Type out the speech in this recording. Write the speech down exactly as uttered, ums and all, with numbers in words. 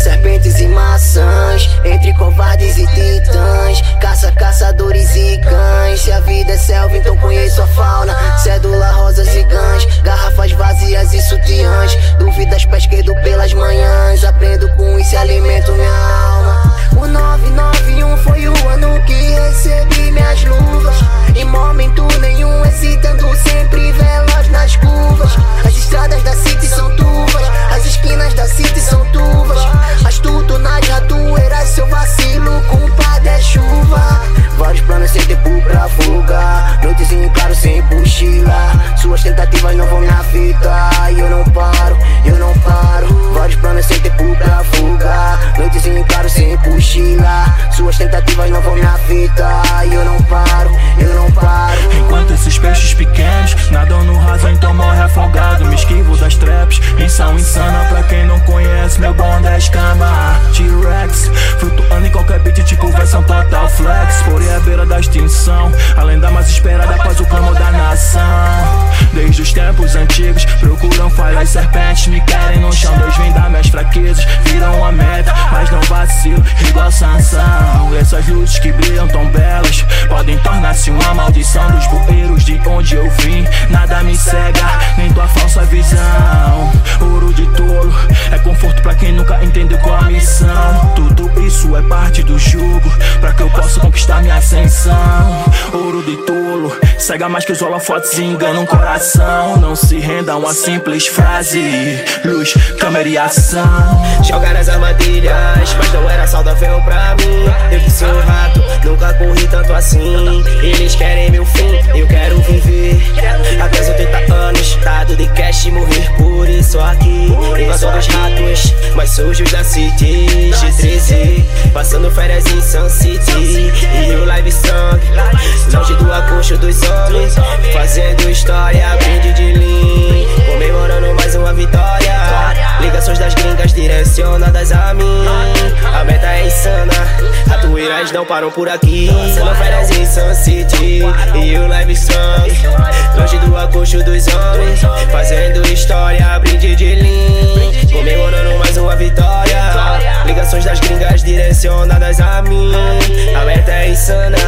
serpentes e maçãs, entre covardes e titãs, caça, caçadores e cães. Se a vida é selva, então conheço a fauna. Cédula, rosas e gãs, garrafas vazias e sutiãs, dúvidas pé esquerdo pelas manhãs. Aprendo com isso e alimento minha alma. O nove nove um foi o ano que recebi minhas luvas. Em momento nenhum hesitando, sempre veloz nas curvas. As estradas da City são turvas, as esquinas da City são turvas. Astuto nas ratoeiras, seu vacilo, culpado é chuva. Vários planos sem tempo pra fuga, noites em claro sem mochila. Suas tentativas não vão me afetar, e eu não paro, eu não paro. Vários planos sem tempo pra fuga, noites em claro sem mochila. Suas tentativas não vão me afetar, e eu não paro, eu não paro. Enquanto esses peixes pequenos nadam no raso, então morre afogado. Me esquivo das traps, missão insana pra quem não conhece. Meu bonde é escama, T-Rex, flutuando em qualquer beat tipo versão total flex. Porém à beira da extinção, a lenda mais esperada após o clamor da nação. Desde os tempos antigos procuram falhas serpentes, me querem no chão. Deus vem dar minhas fraquezas, viram a meta, mas não vacilo, igual Sansão. Essas luzes que brilham tão belas podem tornar-se uma maldição. Dos bueiros de onde eu vim, nada me cega, nem tua falsa visão. Ouro de tolo é conforto pra quem nunca entendeu qual a missão. Tudo isso é parte do jugo, pra que eu possa conquistar minha ascensão. Ouro de tolo cega mais que os holofotes e engana um coração. Não se renda a uma simples frase, luz, câmera e ação. Jogar as armadilhas, mas não era saudável pra mim. Eu que sou um rato, nunca corri tanto assim. Eles querem meu fim, eu quero viver até os oitenta anos, dado de cash e morrer por isso aqui. Invasão dos ratos mais sujos da City, G treze, passando férias em Sun City. E o Live Strong, longe do acolcho dos homens, fazendo história, brinde de lean, comemorando mais uma vitória. Ligações das gringas direcionadas a mim, a meta é insana, ratoeiras não param por aqui. Passando férias em Sun City, e o Live Strong, longe do acolcho dos homens, fazendo história, brinde de lean, comemorando mais uma vitória. Ligações das gringas direcionadas a mim, a meta é insana,